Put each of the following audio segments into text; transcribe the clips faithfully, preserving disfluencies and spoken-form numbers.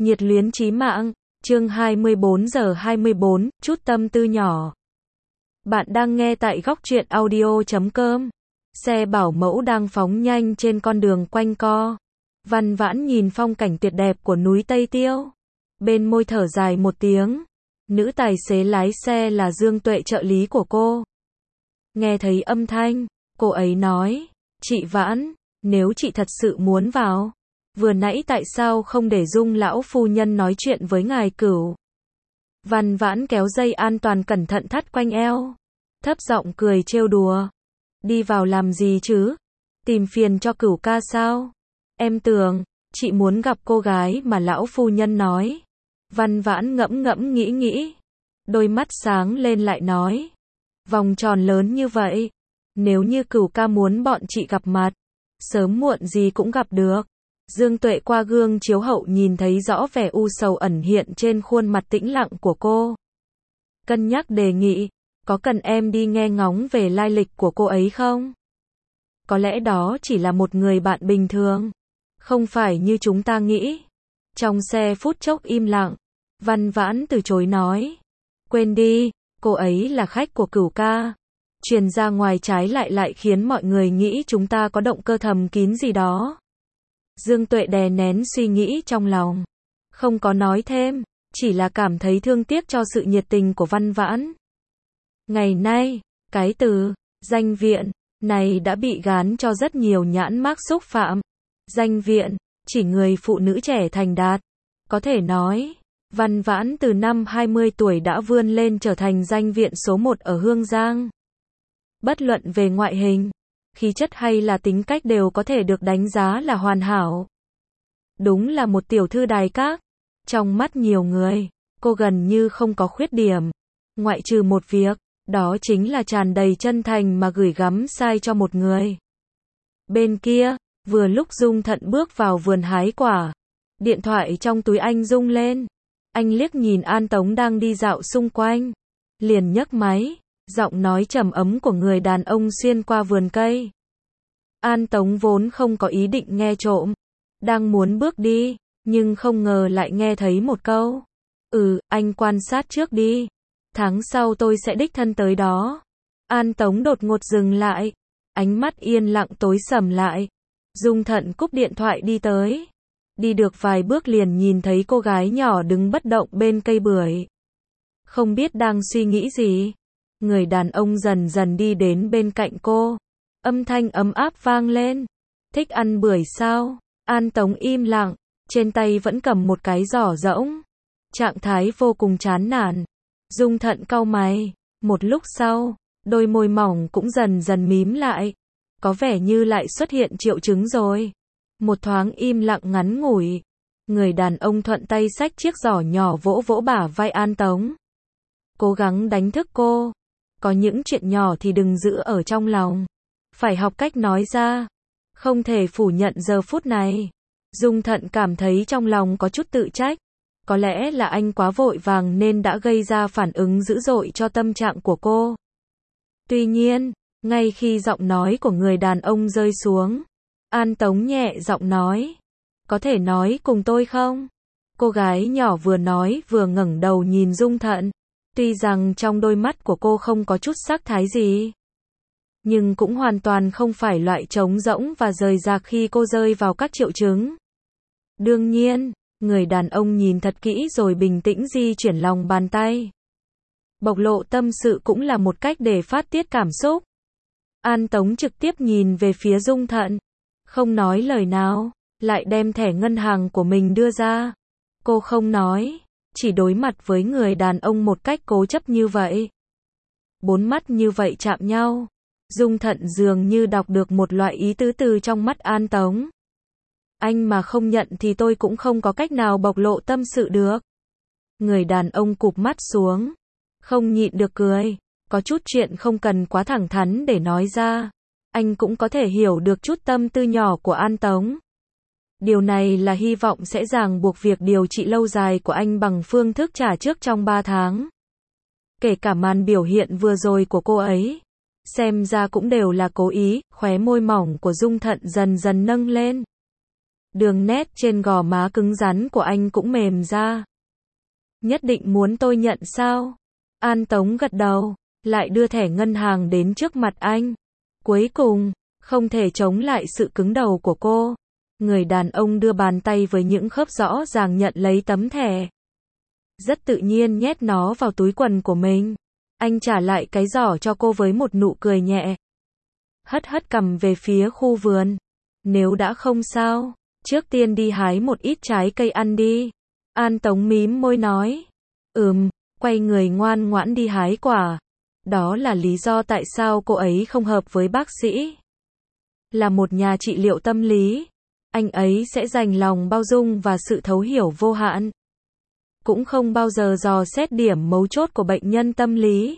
Nhiệt luyến chí mạng, chương hai mươi bốn giờ hai mươi bốn, chút tâm tư nhỏ. Bạn đang nghe tại góc truyện audio chấm com. Xe bảo mẫu đang phóng nhanh trên con đường quanh co. Văn Vãn nhìn phong cảnh tuyệt đẹp của núi Tây Tiêu. Bên môi thở dài một tiếng. Nữ tài xế lái xe là Dương Tuệ, trợ lý của cô. Nghe thấy âm thanh, cô ấy nói, chị Vãn, nếu chị thật sự muốn vào, vừa nãy tại sao không để Dung lão phu nhân nói chuyện với ngài Cửu? Văn Vãn kéo dây an toàn cẩn thận thắt quanh eo, thấp giọng cười trêu đùa. Đi vào làm gì chứ? Tìm phiền cho Cửu ca sao? Em tưởng, chị muốn gặp cô gái mà lão phu nhân nói. Văn Vãn ngẫm ngẫm nghĩ nghĩ, đôi mắt sáng lên lại nói, vòng tròn lớn như vậy, nếu như Cửu ca muốn bọn chị gặp mặt, sớm muộn gì cũng gặp được. Dương Tuệ qua gương chiếu hậu nhìn thấy rõ vẻ u sầu ẩn hiện trên khuôn mặt tĩnh lặng của cô. Cân nhắc đề nghị, có cần em đi nghe ngóng về lai lịch của cô ấy không? Có lẽ đó chỉ là một người bạn bình thường, không phải như chúng ta nghĩ. Trong xe phút chốc im lặng, Văn Vãn từ chối nói, quên đi, cô ấy là khách của Cửu ca. Truyền ra ngoài trái lại lại khiến mọi người nghĩ chúng ta có động cơ thầm kín gì đó. Dương Tuệ đè nén suy nghĩ trong lòng, không có nói thêm, chỉ là cảm thấy thương tiếc cho sự nhiệt tình của Văn Vãn. Ngày nay, cái từ danh viện này đã bị gán cho rất nhiều nhãn mác xúc phạm. Danh viện chỉ người phụ nữ trẻ thành đạt. Có thể nói, Văn Vãn từ năm hai mươi tuổi đã vươn lên trở thành danh viện số một ở Hương Giang. Bất luận về ngoại hình, khí chất hay là tính cách đều có thể được đánh giá là hoàn hảo. Đúng là một tiểu thư đài các. Trong mắt nhiều người, cô gần như không có khuyết điểm. Ngoại trừ một việc, đó chính là tràn đầy chân thành mà gửi gắm sai cho một người. Bên kia, vừa lúc Dung Thận bước vào vườn hái quả, điện thoại trong túi anh rung lên. Anh liếc nhìn An Tống đang đi dạo xung quanh, liền nhấc máy. Giọng nói trầm ấm của người đàn ông xuyên qua vườn cây. An Tống vốn không có ý định nghe trộm, đang muốn bước đi, nhưng không ngờ lại nghe thấy một câu. Ừ, anh quan sát trước đi. Tháng sau tôi sẽ đích thân tới đó. An Tống đột ngột dừng lại, ánh mắt yên lặng tối sầm lại. Dung Thận cúp điện thoại đi tới. Đi được vài bước liền nhìn thấy cô gái nhỏ đứng bất động bên cây bưởi. Không biết đang suy nghĩ gì. Người đàn ông dần dần đi đến bên cạnh cô. Âm thanh ấm áp vang lên. Thích ăn bưởi sao? An Tống im lặng, trên tay vẫn cầm một cái giỏ rỗng. Trạng thái vô cùng chán nản. Dung Thận cau mày. Một lúc sau, đôi môi mỏng cũng dần dần mím lại. Có vẻ như lại xuất hiện triệu chứng rồi. Một thoáng im lặng ngắn ngủi. Người đàn ông thuận tay xách chiếc giỏ nhỏ vỗ vỗ bả vai An Tống. Cố gắng đánh thức cô. Có những chuyện nhỏ thì đừng giữ ở trong lòng. Phải học cách nói ra. Không thể phủ nhận giờ phút này. Dung Thận cảm thấy trong lòng có chút tự trách. Có lẽ là anh quá vội vàng nên đã gây ra phản ứng dữ dội cho tâm trạng của cô. Tuy nhiên, ngay khi giọng nói của người đàn ông rơi xuống, An Tống nhẹ giọng nói, có thể nói cùng tôi không? Cô gái nhỏ vừa nói vừa ngẩng đầu nhìn Dung Thận. Tuy rằng trong đôi mắt của cô không có chút sắc thái gì, nhưng cũng hoàn toàn không phải loại trống rỗng và rời rạc khi cô rơi vào các triệu chứng. Đương nhiên, người đàn ông nhìn thật kỹ rồi bình tĩnh di chuyển lòng bàn tay. Bộc lộ tâm sự cũng là một cách để phát tiết cảm xúc. An Tống trực tiếp nhìn về phía Dung Thận, không nói lời nào, lại đem thẻ ngân hàng của mình đưa ra. Cô không nói, chỉ đối mặt với người đàn ông một cách cố chấp như vậy. Bốn mắt như vậy chạm nhau. Dung Thận dường như đọc được một loại ý tứ từ trong mắt An Tống. Anh mà không nhận thì tôi cũng không có cách nào bộc lộ tâm sự được. Người đàn ông cụp mắt xuống, không nhịn được cười. Có chút chuyện không cần quá thẳng thắn để nói ra. Anh cũng có thể hiểu được chút tâm tư nhỏ của An Tống. Điều này là hy vọng sẽ ràng buộc việc điều trị lâu dài của anh bằng phương thức trả trước trong ba tháng. Kể cả màn biểu hiện vừa rồi của cô ấy, xem ra cũng đều là cố ý. Khóe môi mỏng của Dung Thận dần dần nâng lên. Đường nét trên gò má cứng rắn của anh cũng mềm ra. Nhất định muốn tôi nhận sao? An Tống gật đầu, lại đưa thẻ ngân hàng đến trước mặt anh. Cuối cùng, không thể chống lại sự cứng đầu của cô. Người đàn ông đưa bàn tay với những khớp rõ ràng nhận lấy tấm thẻ. Rất tự nhiên nhét nó vào túi quần của mình. Anh trả lại cái giỏ cho cô với một nụ cười nhẹ. Hất hất cằm về phía khu vườn. Nếu đã không sao, trước tiên đi hái một ít trái cây ăn đi. An Tống mím môi nói. Ừm, quay người ngoan ngoãn đi hái quả. Đó là lý do tại sao cô ấy không hợp với bác sĩ. Là một nhà trị liệu tâm lý, anh ấy sẽ dành lòng bao dung và sự thấu hiểu vô hạn. Cũng không bao giờ dò xét điểm mấu chốt của bệnh nhân tâm lý.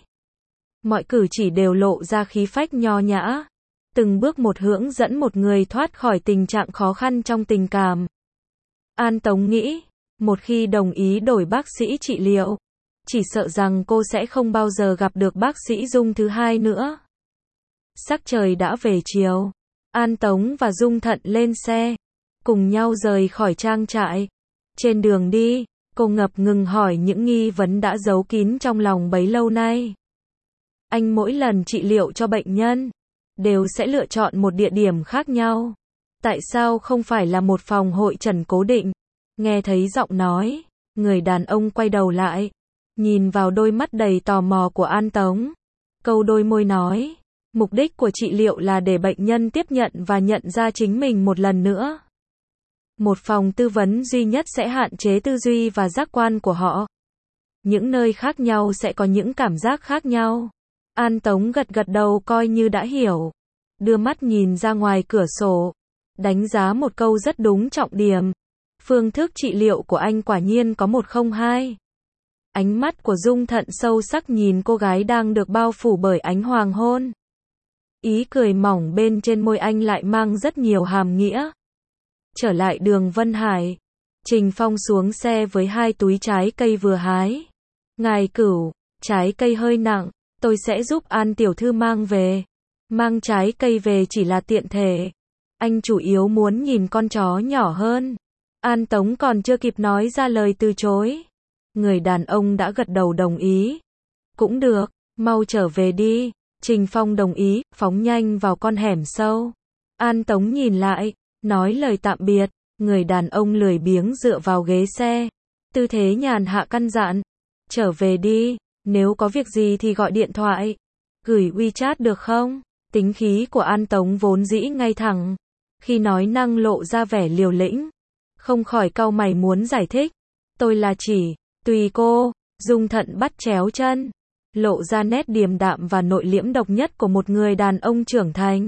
Mọi cử chỉ đều lộ ra khí phách nho nhã. Từng bước một hướng dẫn một người thoát khỏi tình trạng khó khăn trong tình cảm. An Tống nghĩ, một khi đồng ý đổi bác sĩ trị liệu, chỉ sợ rằng cô sẽ không bao giờ gặp được bác sĩ Dung thứ hai nữa. Sắc trời đã về chiều. An Tống và Dung Thận lên xe, cùng nhau rời khỏi trang trại. Trên đường đi, cô ngập ngừng hỏi những nghi vấn đã giấu kín trong lòng bấy lâu nay. Anh mỗi lần trị liệu cho bệnh nhân, đều sẽ lựa chọn một địa điểm khác nhau. Tại sao không phải là một phòng hội trần cố định? Nghe thấy giọng nói, người đàn ông quay đầu lại, nhìn vào đôi mắt đầy tò mò của An Tống. Câu đôi môi nói, mục đích của trị liệu là để bệnh nhân tiếp nhận và nhận ra chính mình một lần nữa. Một phòng tư vấn duy nhất sẽ hạn chế tư duy và giác quan của họ. Những nơi khác nhau sẽ có những cảm giác khác nhau. An Tống gật gật đầu coi như đã hiểu. Đưa mắt nhìn ra ngoài cửa sổ. Đánh giá một câu rất đúng trọng điểm. Phương thức trị liệu của anh quả nhiên có một không hai. Ánh mắt của Dung Thận sâu sắc nhìn cô gái đang được bao phủ bởi ánh hoàng hôn. Ý cười mỏng bên trên môi anh lại mang rất nhiều hàm nghĩa. Trở lại đường Vân Hải, Trình Phong xuống xe với hai túi trái cây vừa hái. Ngài Cửu, trái cây hơi nặng, tôi sẽ giúp An tiểu thư mang về. Mang trái cây về chỉ là tiện thể. Anh chủ yếu muốn nhìn con chó nhỏ hơn. An Tống còn chưa kịp nói ra lời từ chối. Người đàn ông đã gật đầu đồng ý. Cũng được, mau trở về đi. Trình Phong đồng ý, phóng nhanh vào con hẻm sâu. An Tống nhìn lại, nói lời tạm biệt. Người đàn ông lười biếng dựa vào ghế xe. Tư thế nhàn hạ căn dặn. Trở về đi, nếu có việc gì thì gọi điện thoại. Gửi WeChat được không? Tính khí của An Tống vốn dĩ ngay thẳng. Khi nói năng lộ ra vẻ liều lĩnh. Không khỏi cau mày muốn giải thích. Tôi là chỉ, tùy cô. Dung Thận bắt chéo chân. Lộ ra nét điềm đạm và nội liễm độc nhất của một người đàn ông trưởng thành.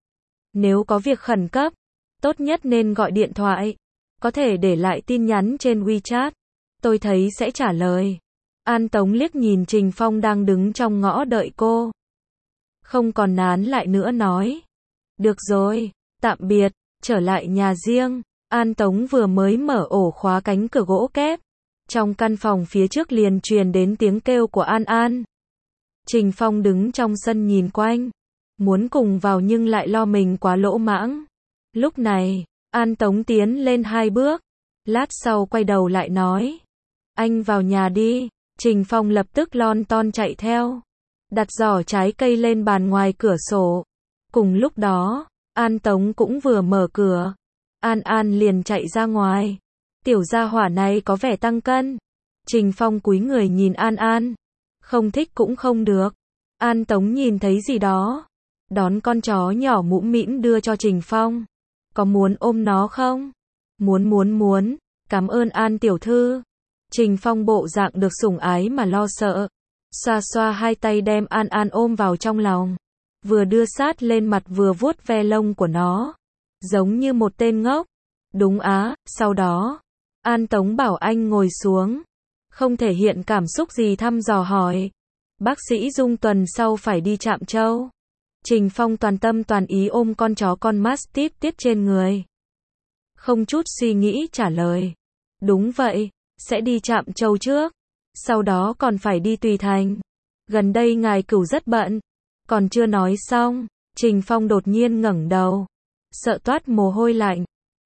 Nếu có việc khẩn cấp, tốt nhất nên gọi điện thoại. Có thể để lại tin nhắn trên WeChat. Tôi thấy sẽ trả lời. An Tống liếc nhìn Trình Phong đang đứng trong ngõ đợi cô. Không còn nán lại nữa nói. Được rồi, tạm biệt, trở lại nhà riêng. An Tống vừa mới mở ổ khóa cánh cửa gỗ kép. Trong căn phòng phía trước liền truyền đến tiếng kêu của An An. Trình Phong đứng trong sân nhìn quanh. Muốn cùng vào nhưng lại lo mình quá lỗ mãng. Lúc này, An Tống tiến lên hai bước. Lát sau quay đầu lại nói. Anh vào nhà đi. Trình Phong lập tức lon ton chạy theo. Đặt giỏ trái cây lên bàn ngoài cửa sổ. Cùng lúc đó, An Tống cũng vừa mở cửa. An An liền chạy ra ngoài. Tiểu gia hỏa này có vẻ tăng cân. Trình Phong cúi người nhìn An An. Không thích cũng không được. An Tống nhìn thấy gì đó. Đón con chó nhỏ mũm mĩm đưa cho Trình Phong. Có muốn ôm nó không? Muốn muốn muốn. Cảm ơn An tiểu thư. Trình Phong bộ dạng được sủng ái mà lo sợ. Xoa xoa hai tay đem An An ôm vào trong lòng. Vừa đưa sát lên mặt vừa vuốt ve lông của nó. Giống như một tên ngốc. Đúng á, sau đó. An Tống bảo anh ngồi xuống. Không thể hiện cảm xúc gì thăm dò hỏi. Bác sĩ Dung tuần sau phải đi Trạm Châu. Trình Phong toàn tâm toàn ý ôm con chó con Mastiff tiết trên người. Không chút suy nghĩ trả lời. Đúng vậy, sẽ đi Trạm Châu trước. Sau đó còn phải đi Tùy Thành. Gần đây ngài Cửu rất bận. Còn chưa nói xong, Trình Phong đột nhiên ngẩng đầu. Sợ toát mồ hôi lạnh.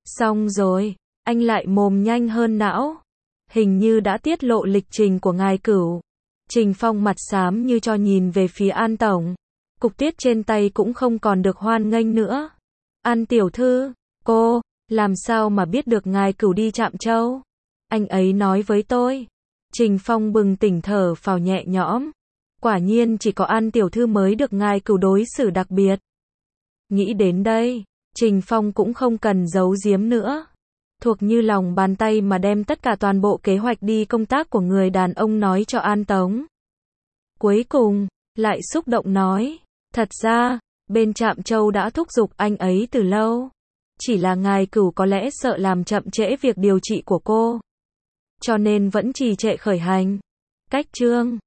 Xong rồi, anh lại mồm nhanh hơn não. Hình như đã tiết lộ lịch trình của ngài Cửu. Trình Phong mặt xám như cho nhìn về phía An Tổng. Cục tiết trên tay cũng không còn được hoan nghênh nữa. An tiểu thư, cô, làm sao mà biết được ngài Cửu đi Trạm Châu? Anh ấy nói với tôi. Trình Phong bừng tỉnh thở phào nhẹ nhõm. Quả nhiên chỉ có An tiểu thư mới được ngài Cửu đối xử đặc biệt. Nghĩ đến đây, Trình Phong cũng không cần giấu giếm nữa. Thuộc như lòng bàn tay mà đem tất cả toàn bộ kế hoạch đi công tác của người đàn ông nói cho An Tống. Cuối cùng, lại xúc động nói, thật ra, bên Trạm Châu đã thúc giục anh ấy từ lâu. Chỉ là ngài Cửu có lẽ sợ làm chậm trễ việc điều trị của cô. Cho nên vẫn trì trệ khởi hành. Cách chương